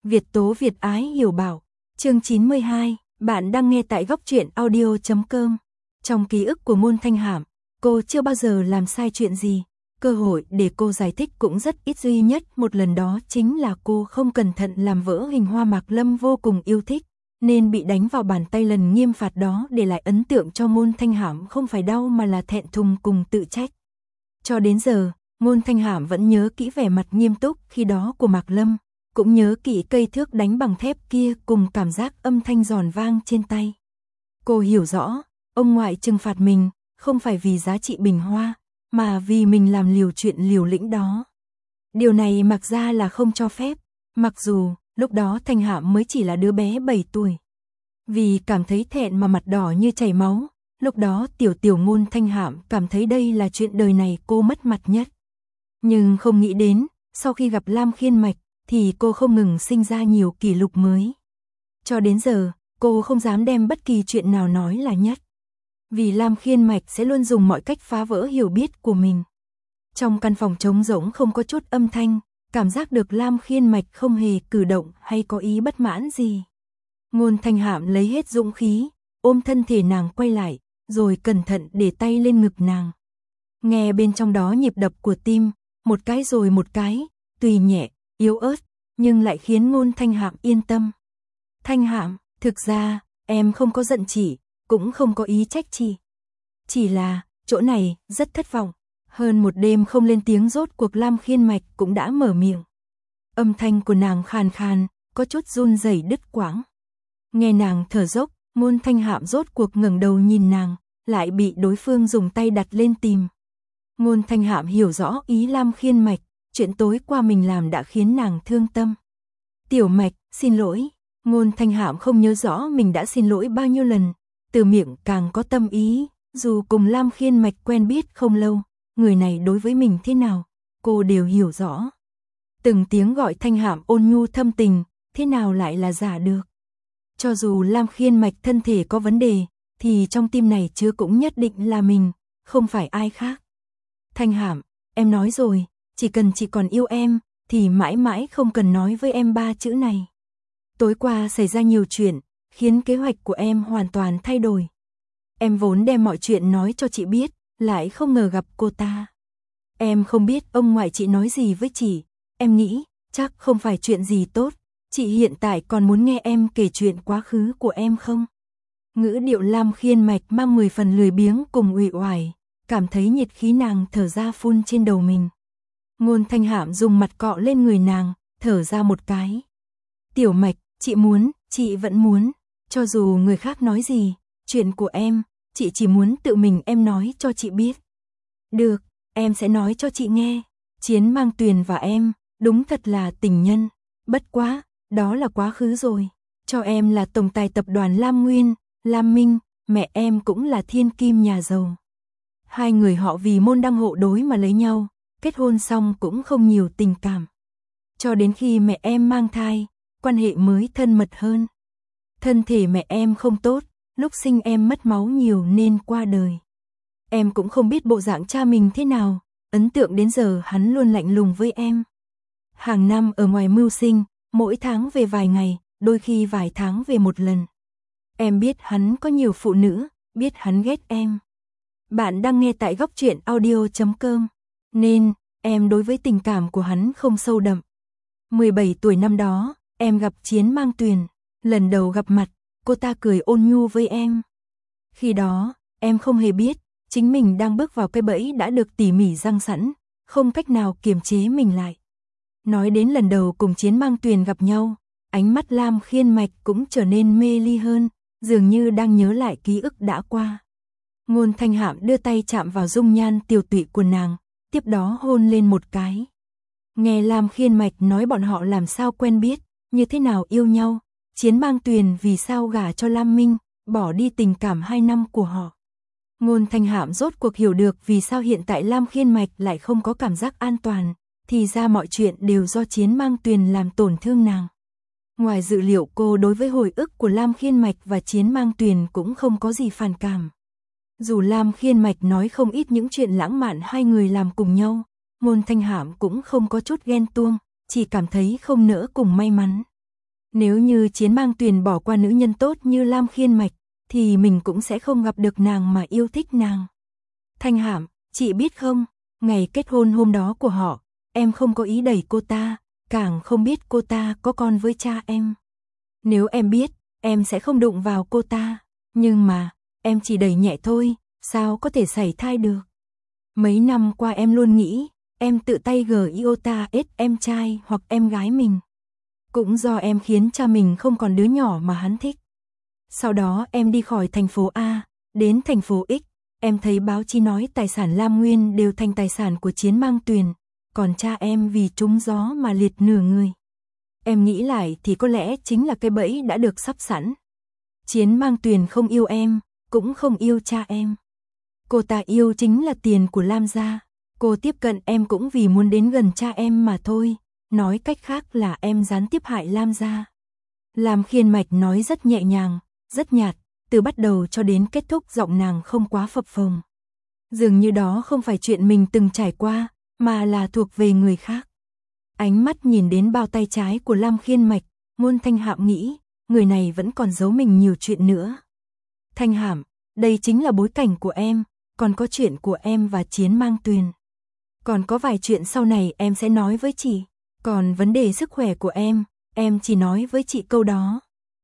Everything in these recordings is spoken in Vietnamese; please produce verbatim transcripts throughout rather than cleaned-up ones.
Việt tố Việt ái hiểu bảo. Chương chín mươi hai, bạn đang nghe tại góc truyện audio chấm com. Trong ký ức của Ngôn Thanh Hạm, cô chưa bao giờ làm sai chuyện gì. Cơ hội để cô giải thích cũng rất ít, duy nhất một lần đó chính là cô không cẩn thận làm vỡ hình hoa Mạc Lâm vô cùng yêu thích, nên bị đánh vào bàn tay. Lần nghiêm phạt đó để lại ấn tượng cho Ngôn Thanh Hạm không phải đau mà là thẹn thùng cùng tự trách. Cho đến giờ, Ngôn Thanh Hạm vẫn nhớ kỹ vẻ mặt nghiêm túc khi đó của Mạc Lâm, cũng nhớ kỹ cây thước đánh bằng thép kia cùng cảm giác âm thanh giòn vang trên tay. Cô hiểu rõ, ông ngoại trừng phạt mình, không phải vì giá trị bình hoa, mà vì mình làm liều chuyện liều lĩnh đó. Điều này mặc ra là không cho phép, mặc dù lúc đó Thanh Hạm mới chỉ là đứa bé bảy tuổi. Vì cảm thấy thẹn mà mặt đỏ như chảy máu, lúc đó tiểu tiểu Ngôn Thanh Hạm cảm thấy đây là chuyện đời này cô mất mặt nhất. Nhưng không nghĩ đến, sau khi gặp Lam Khiên Mạch, thì cô không ngừng sinh ra nhiều kỷ lục mới. Cho đến giờ, cô không dám đem bất kỳ chuyện nào nói là nhất. Vì Lam Khiên Mạch sẽ luôn dùng mọi cách phá vỡ hiểu biết của mình. Trong căn phòng trống rỗng không có chút âm thanh, cảm giác được Lam Khiên Mạch không hề cử động hay có ý bất mãn gì. Ngôn Thanh Hạm lấy hết dũng khí, ôm thân thể nàng quay lại, rồi cẩn thận để tay lên ngực nàng. Nghe bên trong đó nhịp đập của tim, một cái rồi một cái, tùy nhẹ, yếu ớt, nhưng lại khiến Ngôn Thanh Hạm yên tâm. Thanh Hạm, thực ra, em không có giận chị, cũng không có ý trách chị. Chỉ là, chỗ này, rất thất vọng. Hơn một đêm không lên tiếng, rốt cuộc Lam Khiên Mạch cũng đã mở miệng. Âm thanh của nàng khàn khàn, có chút run rẩy đứt quãng. Nghe nàng thở dốc, Ngôn Thanh Hạm rốt cuộc ngẩng đầu nhìn nàng, lại bị đối phương dùng tay đặt lên tim. Ngôn Thanh Hạm hiểu rõ ý Lam Khiên Mạch, chuyện tối qua mình làm đã khiến nàng thương tâm. Tiểu Mạch, xin lỗi. Ngôn Thanh Hạm không nhớ rõ mình đã xin lỗi bao nhiêu lần, từ miệng càng có tâm ý, dù cùng Lam Khiên Mạch quen biết không lâu, người này đối với mình thế nào, cô đều hiểu rõ. Từng tiếng gọi Thanh Hạm ôn nhu thâm tình, thế nào lại là giả được. Cho dù Lam Khiên Mạch thân thể có vấn đề, thì trong tim này chứa cũng nhất định là mình, không phải ai khác. Thanh Hạm, em nói rồi, chỉ cần chị còn yêu em, thì mãi mãi không cần nói với em ba chữ này. Tối qua xảy ra nhiều chuyện, khiến kế hoạch của em hoàn toàn thay đổi. Em vốn đem mọi chuyện nói cho chị biết, lại không ngờ gặp cô ta. Em không biết ông ngoại chị nói gì với chị, em nghĩ, chắc không phải chuyện gì tốt. Chị hiện tại còn muốn nghe em kể chuyện quá khứ của em không? Ngữ điệu Lam Khiên Mạch mang mười phần lười biếng cùng uể oải, cảm thấy nhiệt khí nàng thở ra phun trên đầu mình. Ngôn Thanh Hạm dùng mặt cọ lên người nàng, thở ra một cái. Tiểu Mạch, chị muốn, chị vẫn muốn, cho dù người khác nói gì, chuyện của em, chị chỉ muốn tự mình em nói cho chị biết. Được, em sẽ nói cho chị nghe. Chiến Mang Tuyền và em, đúng thật là tình nhân. Bất quá, đó là quá khứ rồi. Cho em là tổng tài tập đoàn Lam Nguyên, Lam Minh, mẹ em cũng là thiên kim nhà giàu. Hai người họ vì môn đăng hộ đối mà lấy nhau, kết hôn xong cũng không nhiều tình cảm. Cho đến khi mẹ em mang thai, quan hệ mới thân mật hơn. Thân thể mẹ em không tốt, lúc sinh em mất máu nhiều nên qua đời. Em cũng không biết bộ dạng cha mình thế nào, ấn tượng đến giờ hắn luôn lạnh lùng với em. Hàng năm ở ngoài mưu sinh, mỗi tháng về vài ngày, đôi khi vài tháng về một lần. Em biết hắn có nhiều phụ nữ, biết hắn ghét em. Bạn đang nghe tại góc truyện audio chấm com, nên em đối với tình cảm của hắn không sâu đậm. mười bảy tuổi năm đó, em gặp Chiến Mang Tuyền, lần đầu gặp mặt, cô ta cười ôn nhu với em. Khi đó, em không hề biết, chính mình đang bước vào cái bẫy đã được tỉ mỉ răng sẵn, không cách nào kiềm chế mình lại. Nói đến lần đầu cùng Chiến Mang Tuyền gặp nhau, ánh mắt Lam Khiên Mạch cũng trở nên mê ly hơn, dường như đang nhớ lại ký ức đã qua. Ngôn Thanh Hạm đưa tay chạm vào dung nhan tiều tụy của nàng, tiếp đó hôn lên một cái. Nghe Lam Khiên Mạch nói bọn họ làm sao quen biết, như thế nào yêu nhau, Chiến Mang Tuyền vì sao gả cho Lam Minh, bỏ đi tình cảm hai năm của họ. Ngôn Thanh Hạm rốt cuộc hiểu được vì sao hiện tại Lam Khiên Mạch lại không có cảm giác an toàn, thì ra mọi chuyện đều do Chiến Mang Tuyền làm tổn thương nàng. Ngoài dự liệu cô đối với hồi ức của Lam Khiên Mạch và Chiến Mang Tuyền cũng không có gì phản cảm. Dù Lam Khiên Mạch nói không ít những chuyện lãng mạn hai người làm cùng nhau, Ngôn Thanh Hạm cũng không có chút ghen tuông, chỉ cảm thấy không nỡ cùng may mắn. Nếu như Chiến Mang Tuyền bỏ qua nữ nhân tốt như Lam Khiên Mạch, thì mình cũng sẽ không gặp được nàng mà yêu thích nàng. Thanh Hạm, chị biết không, ngày kết hôn hôm đó của họ, em không có ý đẩy cô ta, càng không biết cô ta có con với cha em. Nếu em biết, em sẽ không đụng vào cô ta, nhưng mà, em chỉ đẩy nhẹ thôi, sao có thể sảy thai được. Mấy năm qua em luôn nghĩ, em tự tay gờ iota ết em trai hoặc em gái mình. Cũng do em khiến cha mình không còn đứa nhỏ mà hắn thích. Sau đó em đi khỏi thành phố A, đến thành phố X, em thấy báo chí nói tài sản Lam Nguyên đều thành tài sản của Chiến Mang Tuyền, còn cha em vì trúng gió mà liệt nửa người. Em nghĩ lại thì có lẽ chính là cái bẫy đã được sắp sẵn. Chiến Mang Tuyền không yêu em, cũng không yêu cha em. Cô ta yêu chính là tiền của Lam gia. Cô tiếp cận em cũng vì muốn đến gần cha em mà thôi, nói cách khác là em gián tiếp hại Lam gia. Lam Khiên Mạch nói rất nhẹ nhàng, rất nhạt, từ bắt đầu cho đến kết thúc giọng nàng không quá phập phồng. Dường như đó không phải chuyện mình từng trải qua, mà là thuộc về người khác. Ánh mắt nhìn đến bao tay trái của Lam Khiên Mạch, Ngôn Thanh Hạm nghĩ, người này vẫn còn giấu mình nhiều chuyện nữa. Thanh Hạm, đây chính là bối cảnh của em, còn có chuyện của em và Chiến Mang Tuyền. Còn có vài chuyện sau này em sẽ nói với chị, còn vấn đề sức khỏe của em, em chỉ nói với chị câu đó.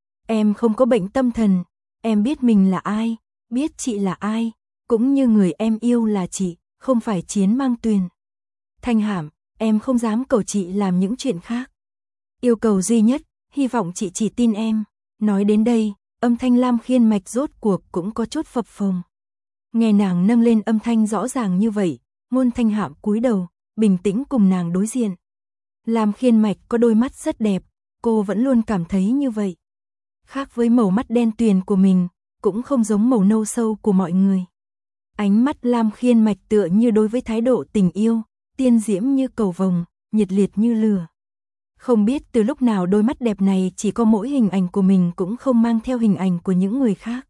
Em không có bệnh tâm thần, em biết mình là ai, biết chị là ai, cũng như người em yêu là chị, không phải Chiến Mang Tuyền. Thanh Hạm, em không dám cầu chị làm những chuyện khác. Yêu cầu duy nhất, hy vọng chị chỉ tin em. Nói đến đây, âm thanh Lam Khiên Mạch rốt cuộc cũng có chút phập phồng. Nghe nàng nâng lên âm thanh rõ ràng như vậy, Ngôn Thanh Hạm cúi đầu, bình tĩnh cùng nàng đối diện. Lam Khiên Mạch có đôi mắt rất đẹp, cô vẫn luôn cảm thấy như vậy. Khác với màu mắt đen tuyền của mình, cũng không giống màu nâu sâu của mọi người. Ánh mắt Lam Khiên Mạch tựa như đối với thái độ tình yêu, tiên diễm như cầu vồng, nhiệt liệt như lửa. Không biết từ lúc nào đôi mắt đẹp này chỉ có mỗi hình ảnh của mình cũng không mang theo hình ảnh của những người khác.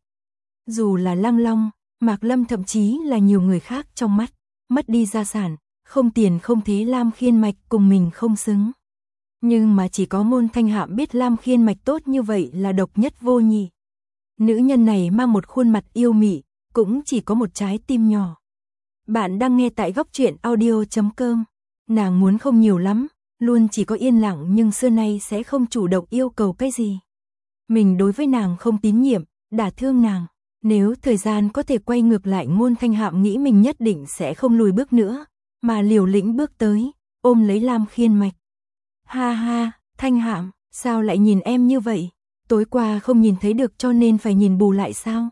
Dù là Lăng Long, Mạc Lâm thậm chí là nhiều người khác trong mắt, mất đi gia sản, không tiền không thế Lam Khiên Mạch cùng mình không xứng. Nhưng mà chỉ có Ngôn Thanh Hạm biết Lam Khiên Mạch tốt như vậy là độc nhất vô nhị. Nữ nhân này mang một khuôn mặt yêu mị, cũng chỉ có một trái tim nhỏ. Bạn đang nghe tại góc truyện audio chấm com. Nàng muốn không nhiều lắm, luôn chỉ có yên lặng nhưng xưa nay sẽ không chủ động yêu cầu cái gì. Mình đối với nàng không tín nhiệm, đả thương nàng. Nếu thời gian có thể quay ngược lại, Ngôn Thanh Hạm nghĩ mình nhất định sẽ không lùi bước nữa, mà liều lĩnh bước tới, ôm lấy Lam Khiên Mạch. Ha ha, Thanh Hạm, sao lại nhìn em như vậy? Tối qua không nhìn thấy được cho nên phải nhìn bù lại sao?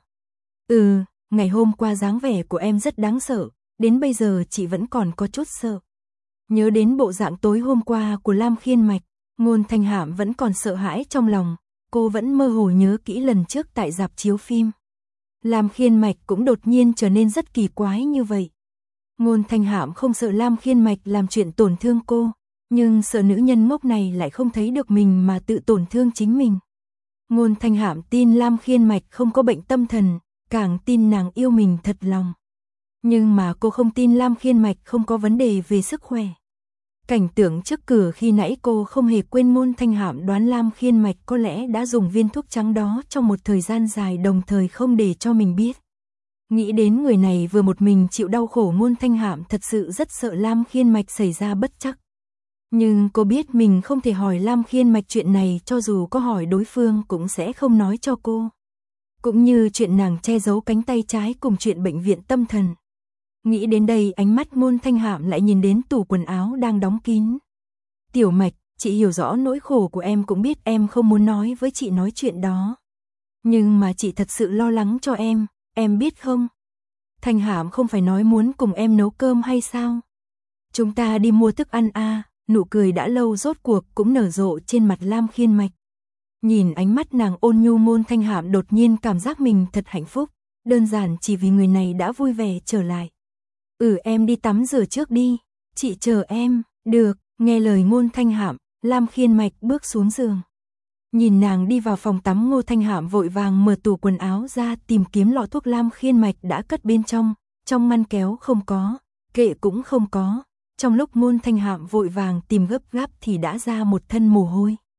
Ừ, ngày hôm qua dáng vẻ của em rất đáng sợ, đến bây giờ chị vẫn còn có chút sợ. Nhớ đến bộ dạng tối hôm qua của Lam Khiên Mạch, Ngôn Thanh Hạm vẫn còn sợ hãi trong lòng, cô vẫn mơ hồ nhớ kỹ lần trước tại rạp chiếu phim. Lam Khiên Mạch cũng đột nhiên trở nên rất kỳ quái như vậy. Ngôn Thanh Hạm không sợ Lam Khiên Mạch làm chuyện tổn thương cô, nhưng sợ nữ nhân ngốc này lại không thấy được mình mà tự tổn thương chính mình. Ngôn Thanh Hạm tin Lam Khiên Mạch không có bệnh tâm thần, càng tin nàng yêu mình thật lòng. Nhưng mà cô không tin Lam Khiên Mạch không có vấn đề về sức khỏe. Cảnh tượng trước cửa khi nãy cô không hề quên. Ngôn Thanh Hạm đoán Lam Khiên Mạch có lẽ đã dùng viên thuốc trắng đó trong một thời gian dài đồng thời không để cho mình biết. Nghĩ đến người này vừa một mình chịu đau khổ, Ngôn Thanh Hạm thật sự rất sợ Lam Khiên Mạch xảy ra bất trắc. Nhưng cô biết mình không thể hỏi Lam Khiên Mạch chuyện này, cho dù có hỏi đối phương cũng sẽ không nói cho cô. Cũng như chuyện nàng che giấu cánh tay trái cùng chuyện bệnh viện tâm thần. Nghĩ đến đây, ánh mắt Ngôn Thanh Hạm lại nhìn đến tủ quần áo đang đóng kín. Tiểu Mạch, chị hiểu rõ nỗi khổ của em, cũng biết em không muốn nói với chị nói chuyện đó. Nhưng mà chị thật sự lo lắng cho em, em biết không? Thanh Hạm không phải nói muốn cùng em nấu cơm hay sao? Chúng ta đi mua thức ăn à? Nụ cười đã lâu rốt cuộc cũng nở rộ trên mặt Lam Khiên Mạch. Nhìn ánh mắt nàng ôn nhu, Ngôn Thanh Hạm đột nhiên cảm giác mình thật hạnh phúc, đơn giản chỉ vì người này đã vui vẻ trở lại. Ừ, em đi tắm rửa trước đi, chị chờ em. Được, nghe lời Ngôn Thanh Hạm, Lam Khiên Mạch bước xuống giường. Nhìn nàng đi vào phòng tắm, Ngôn Thanh Hạm vội vàng mở tủ quần áo ra tìm kiếm lọ thuốc Lam Khiên Mạch đã cất bên trong, trong ngăn kéo không có, kệ cũng không có. Trong lúc Ngôn Thanh Hạm vội vàng tìm gấp gáp thì đã ra một thân mồ hôi.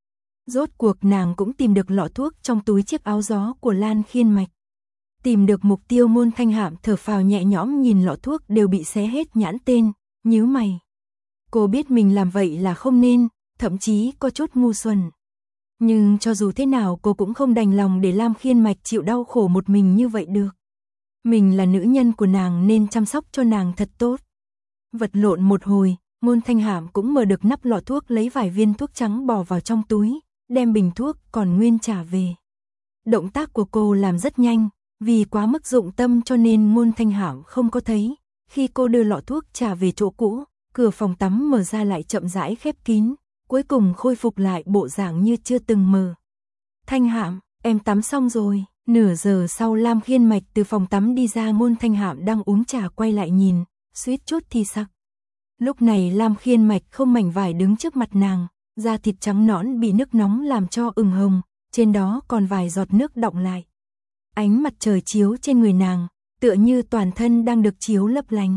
Rốt cuộc nàng cũng tìm được lọ thuốc trong túi chiếc áo gió của Lan Khiên Mạch. Tìm được mục tiêu, Môn Thanh Hạm thở phào nhẹ nhõm nhìn lọ thuốc đều bị xé hết nhãn tên, nhíu mày. Cô biết mình làm vậy là không nên, thậm chí có chút ngu xuẩn. Nhưng cho dù thế nào cô cũng không đành lòng để Lam Khiên Mạch chịu đau khổ một mình như vậy được. Mình là nữ nhân của nàng nên chăm sóc cho nàng thật tốt. Vật lộn một hồi, Môn Thanh Hạm cũng mở được nắp lọ thuốc, lấy vài viên thuốc trắng bỏ vào trong túi, đem bình thuốc còn nguyên trả về. Động tác của cô làm rất nhanh, vì quá mức dụng tâm cho nên Môn Thanh Hạm không có thấy. Khi cô đưa lọ thuốc trả về chỗ cũ, cửa phòng tắm mở ra lại chậm rãi khép kín, cuối cùng khôi phục lại bộ dạng như chưa từng mở. Thanh Hạm, em tắm xong rồi. Nửa giờ sau Lam Khiên Mạch từ phòng tắm đi ra, Môn Thanh Hạm đang uống trà quay lại nhìn, suýt chút thì sặc. Lúc này Lam Khiên Mạch không mảnh vải đứng trước mặt nàng, da thịt trắng nõn bị nước nóng làm cho ửng hồng, trên đó còn vài giọt nước đọng lại. Ánh mặt trời chiếu trên người nàng, tựa như toàn thân đang được chiếu lấp lánh.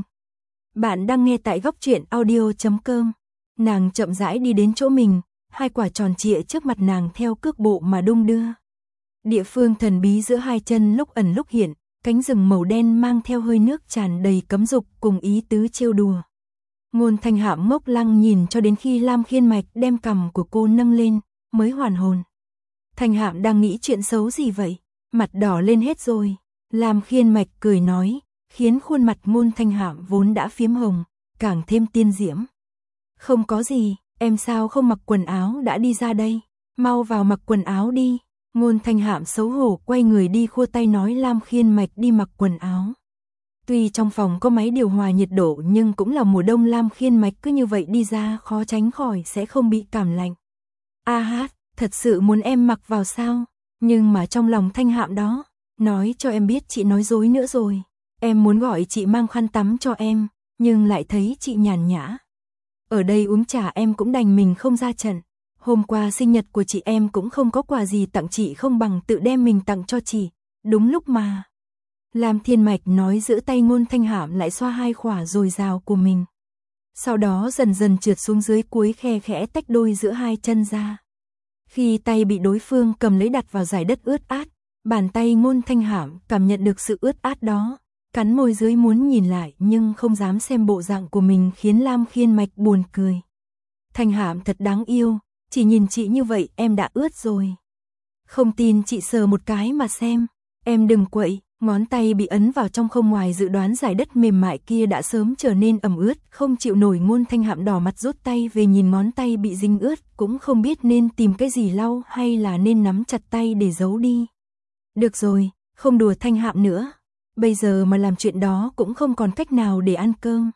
Bạn đang nghe tại góc truyện audio chấm com. Nàng chậm rãi đi đến chỗ mình, hai quả tròn trịa trước mặt nàng theo cước bộ mà đung đưa. Địa phương thần bí giữa hai chân lúc ẩn lúc hiện, cánh rừng màu đen mang theo hơi nước tràn đầy cấm dục cùng ý tứ trêu đùa. Môn Thanh Hạm ngốc lăng nhìn cho đến khi Lam Khiên Mạch đem cằm của cô nâng lên, mới hoàn hồn. Thanh Hạm đang nghĩ chuyện xấu gì vậy? Mặt đỏ lên hết rồi. Lam Khiên Mạch cười nói, khiến khuôn mặt Môn Thanh Hạm vốn đã phiếm hồng, càng thêm tiên diễm. Không có gì, em sao không mặc quần áo đã đi ra đây? Mau vào mặc quần áo đi. Môn Thanh Hạm xấu hổ quay người đi, khua tay nói Lam Khiên Mạch đi mặc quần áo. Tuy trong phòng có máy điều hòa nhiệt độ nhưng cũng là mùa đông, Lam Khiên Mạch cứ như vậy đi ra khó tránh khỏi sẽ không bị cảm lạnh. A hát, thật sự muốn em mặc vào sao? Nhưng mà trong lòng Thanh Hạm đó, nói cho em biết chị nói dối nữa rồi. Em muốn gọi chị mang khăn tắm cho em, nhưng lại thấy chị nhàn nhã. Ở đây uống trà em cũng đành mình không ra trận. Hôm qua sinh nhật của chị em cũng không có quà gì tặng chị, không bằng tự đem mình tặng cho chị. Đúng lúc mà. Lam Thiên Mạch nói, giữ tay Môn Thanh Hạm lại xoa hai khỏa dồi dào của mình. Sau đó dần dần trượt xuống dưới, cuối khe khẽ tách đôi giữa hai chân ra. Khi tay bị đối phương cầm lấy đặt vào dải đất ướt át, bàn tay Môn Thanh Hạm cảm nhận được sự ướt át đó, cắn môi dưới muốn nhìn lại nhưng không dám xem bộ dạng của mình, khiến Lam Khiên Mạch buồn cười. Thanh Hạm thật đáng yêu, chỉ nhìn chị như vậy em đã ướt rồi. Không tin chị sờ một cái mà xem, em đừng quậy. Ngón tay bị ấn vào trong không ngoài dự đoán, dải đất mềm mại kia đã sớm trở nên ẩm ướt, không chịu nổi. Môn Thanh Hạm đỏ mặt rút tay về, nhìn ngón tay bị dính ướt, cũng không biết nên tìm cái gì lau hay là nên nắm chặt tay để giấu đi. Được rồi, không đùa Thanh Hạm nữa. Bây giờ mà làm chuyện đó cũng không còn cách nào để ăn cơm.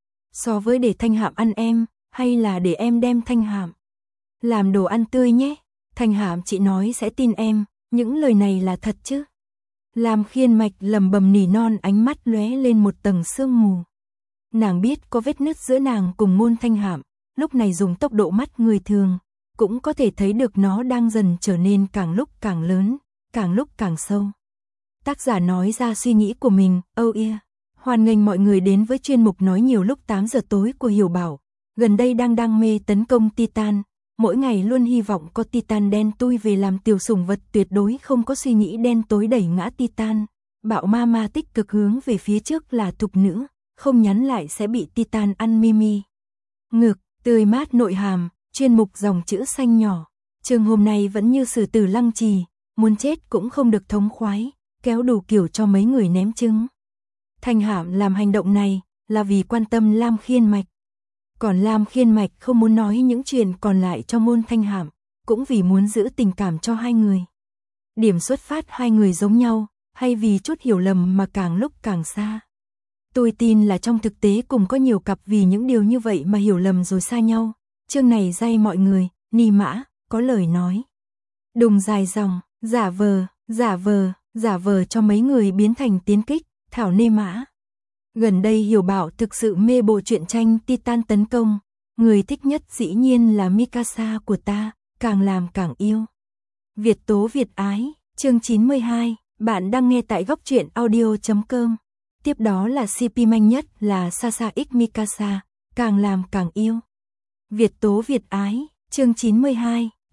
So với để Thanh Hạm ăn em, hay là để em đem Thanh Hạm làm đồ ăn tươi nhé. Thanh Hạm chị nói sẽ tin em, những lời này là thật chứ? Lam Khiên Mạch lầm bầm nỉ non, ánh mắt lóe lên một tầng sương mù. Nàng biết có vết nứt giữa nàng cùng Môn Thanh Hạm, lúc này dùng tốc độ mắt người thường, cũng có thể thấy được nó đang dần trở nên càng lúc càng lớn, càng lúc càng sâu. Tác giả nói ra suy nghĩ của mình. Oh yeah. Hoan nghênh mọi người đến với chuyên mục nói nhiều lúc tám giờ tối của Hiểu Bảo. Gần đây đang đam mê tấn công Titan, mỗi ngày luôn hy vọng có Titan đen tui về làm tiểu sủng vật, tuyệt đối không có suy nghĩ đen tối đẩy ngã Titan. Bạo ma ma tích cực hướng về phía trước là thục nữ, không nhắn lại sẽ bị Titan ăn mimi. Ngực, tươi mát nội hàm, chuyên mục dòng chữ xanh nhỏ. Chương hôm nay vẫn như Sử Tử Lăng Trì, muốn chết cũng không được thống khoái, kéo đủ kiểu cho mấy người ném trứng. Thanh Hạm làm hành động này là vì quan tâm Lam Khiên Mạch. Còn Lam Khiên Mạch không muốn nói những chuyện còn lại cho Môn Thanh Hạm, cũng vì muốn giữ tình cảm cho hai người. Điểm xuất phát hai người giống nhau, hay vì chút hiểu lầm mà càng lúc càng xa. Tôi tin là trong thực tế cùng có nhiều cặp vì những điều như vậy mà hiểu lầm rồi xa nhau. Chương này dạy mọi người, ni mã, có lời nói. Đùng dài dòng, giả vờ, giả vờ, giả vờ cho mấy người biến thành tiến kích, thảo nê mã. Gần đây Hiểu Bảo thực sự mê bộ truyện tranh Titan tấn công, người thích nhất dĩ nhiên là Mikasa của ta, càng làm càng yêu. Việt tố Việt ái, chương chín mươi hai, bạn đang nghe tại góc truyện audio chấm com. Tiếp đó là xê pê manh nhất là Sasa x Mikasa, càng làm càng yêu. Việt tố Việt ái, chương chín mươi hai,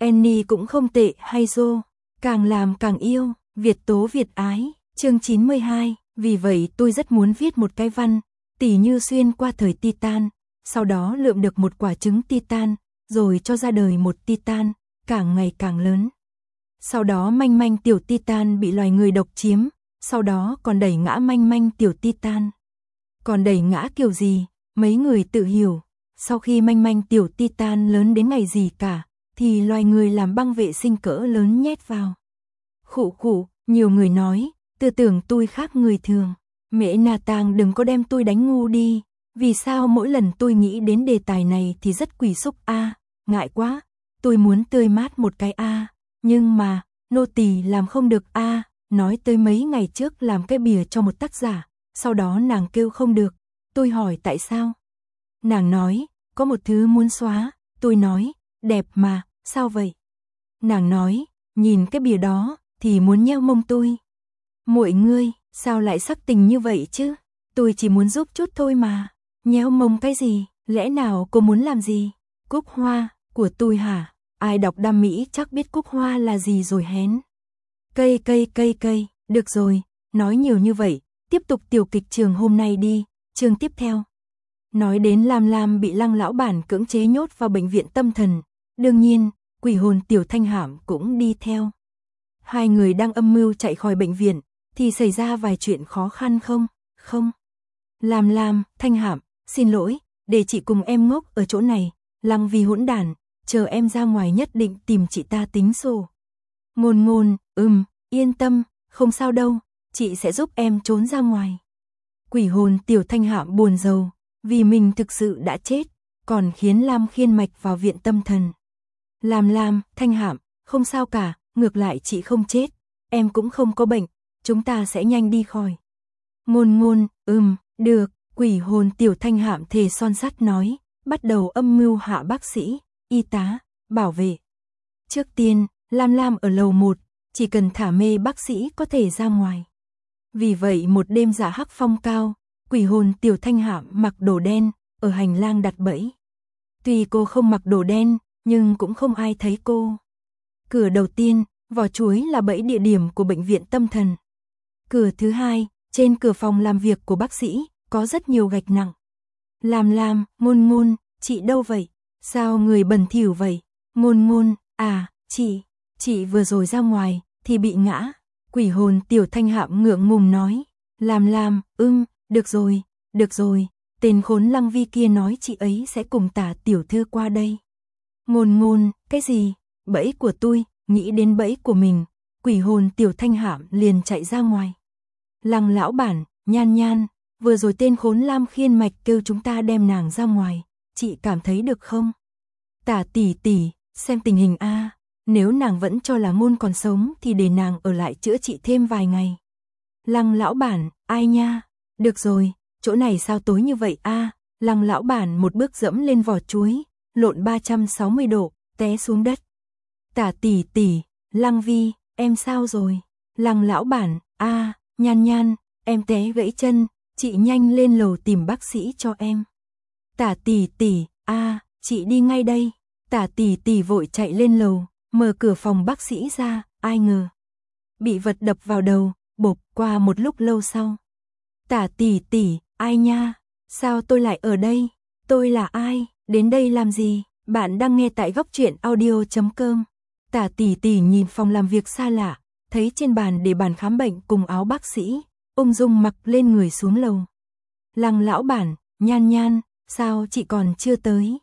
Annie cũng không tệ hay dô, càng làm càng yêu, Việt tố Việt ái, chương chín mươi hai, vì vậy tôi rất muốn viết một cái văn, tỉ như xuyên qua thời Titan, sau đó lượm được một quả trứng Titan, rồi cho ra đời một Titan, càng ngày càng lớn. Sau đó manh manh tiểu Titan bị loài người độc chiếm, sau đó còn đẩy ngã manh manh tiểu Titan. Còn đẩy ngã kiểu gì, mấy người tự hiểu, sau khi manh manh tiểu Titan lớn đến ngày gì cả, thì loài người làm băng vệ sinh cỡ lớn nhét vào. Khụ khụ, nhiều người nói, tư tưởng tôi khác người thường. Mẹ Na Tang đừng có đem tôi đánh ngu đi, vì sao mỗi lần tôi nghĩ đến đề tài này thì rất quỷ xúc a, à, ngại quá, tôi muốn tươi mát một cái a, à, nhưng mà, nô tỳ làm không được a, à, nói tới mấy ngày trước làm cái bìa cho một tác giả, sau đó nàng kêu không được, tôi hỏi tại sao. Nàng nói, có một thứ muốn xóa, tôi nói, đẹp mà, sao vậy? Nàng nói, nhìn cái bìa đó, thì muốn nheo mông tôi. Mọi ngươi, sao lại sắc tình như vậy chứ? Tôi chỉ muốn giúp chút thôi mà. Nhéo mông cái gì? Lẽ nào cô muốn làm gì? Cúc hoa, của tôi hả? Ai đọc đam mỹ chắc biết cúc hoa là gì rồi hén. Cây cây cây cây, được rồi, nói nhiều như vậy, tiếp tục tiểu kịch trường hôm nay đi, chương tiếp theo. Nói đến Lam Lam bị Lăng lão bản cưỡng chế nhốt vào bệnh viện tâm thần, đương nhiên, quỷ hồn Tiểu Thanh Hạm cũng đi theo. Hai người đang âm mưu chạy khỏi bệnh viện, thì xảy ra vài chuyện khó khăn không? Không. Lam Lam, Thanh Hạm, xin lỗi, để chị cùng em ngốc ở chỗ này, Lăng vì hỗn đản, chờ em ra ngoài nhất định tìm chị ta tính sổ. Ngôn Ngôn, ừm, yên tâm, không sao đâu, chị sẽ giúp em trốn ra ngoài. Quỷ hồn Tiểu Thanh Hạm buồn rầu, vì mình thực sự đã chết, còn khiến Lam Khiên Mạch vào viện tâm thần. Lam Lam, Thanh Hạm, không sao cả, ngược lại chị không chết, em cũng không có bệnh, chúng ta sẽ nhanh đi khỏi. Ngôn Ngôn, ừm, được, quỷ hồn Tiểu Thanh Hạm thề son sắt nói, bắt đầu âm mưu hạ bác sĩ, y tá, bảo vệ. Trước tiên, Lam Lam ở lầu một, chỉ cần thả mê bác sĩ có thể ra ngoài. Vì vậy một đêm dạ hắc phong cao, quỷ hồn Tiểu Thanh Hạm mặc đồ đen, ở hành lang đặt bẫy. Tuy cô không mặc đồ đen, nhưng cũng không ai thấy cô. Cửa đầu tiên, vỏ chuối là bẫy địa điểm của bệnh viện tâm thần. Cửa thứ hai, trên cửa phòng làm việc của bác sĩ, có rất nhiều gạch nặng. Lam Lam, Ngôn Ngôn, chị đâu vậy? Sao người bẩn thỉu vậy? Ngôn Ngôn, à, chị, chị vừa rồi ra ngoài, thì bị ngã. Quỷ hồn Tiểu Thanh Hạm ngượng ngùng nói. Lam Lam, ưm, được rồi, được rồi, tên khốn Lăng Vi kia nói chị ấy sẽ cùng Tả tiểu thư qua đây. Ngôn Ngôn, cái gì? Bẫy của tôi, nghĩ đến bẫy của mình, quỷ hồn Tiểu Thanh Hạm liền chạy ra ngoài. Lăng lão bản, Nhan Nhan, vừa rồi tên khốn Lam Khiên Mạch kêu chúng ta đem nàng ra ngoài, chị cảm thấy được không? Tả tỷ tỷ, xem tình hình a, nếu nàng vẫn cho là Ngôn còn sống thì để nàng ở lại chữa trị thêm vài ngày. Lăng lão bản, ai nha? Được rồi, chỗ này sao tối như vậy a? Lăng lão bản một bước dẫm lên vỏ chuối, lộn ba trăm sáu mươi độ, té xuống đất. Tả tỷ tỷ, Lăng Vi, em sao rồi? Lăng lão bản, a, Nhan Nhan, em té gãy chân, chị nhanh lên lầu tìm bác sĩ cho em. Tả tỷ tỷ, a, chị đi ngay đây. Tả tỷ tỷ vội chạy lên lầu, mở cửa phòng bác sĩ ra, ai ngờ bị vật đập vào đầu, bộp. Qua một lúc lâu sau. Tả tỷ tỷ, ai nha? Sao tôi lại ở đây? Tôi là ai? Đến đây làm gì? Bạn đang nghe tại góc truyện audio chấm com. Tả tỷ tỷ nhìn phòng làm việc xa lạ, thấy trên bàn để bàn khám bệnh cùng áo bác sĩ, ung dung mặc lên người xuống lầu. Lăng lão bản, Nhan Nhan, sao chị còn chưa tới?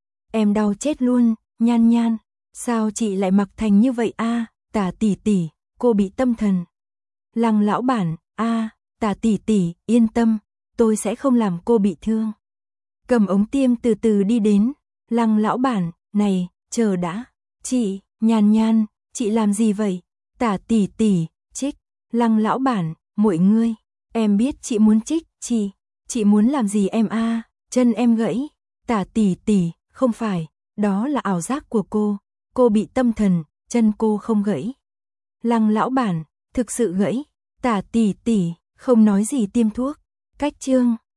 Em đau chết luôn, Nhan Nhan, sao chị lại mặc thành như vậy a? À, Tả tỷ tỷ, cô bị tâm thần. Lăng lão bản, a, à, Tả tỷ tỷ, yên tâm, tôi sẽ không làm cô bị thương. Cầm ống tiêm từ từ đi đến. Lăng lão bản, này, chờ đã. Chị, Nhan Nhan, chị làm gì vậy? Tả tỷ tỷ, trích. Lăng lão bản, mọi ngươi, em biết chị muốn trích, chị, chị muốn làm gì em a? À, chân em gãy. Tả tỷ tỷ, không phải, đó là ảo giác của cô, cô bị tâm thần, chân cô không gãy. Lăng lão bản, thực sự gãy. Tả tỷ tỷ, không nói gì tiêm thuốc. Cách chương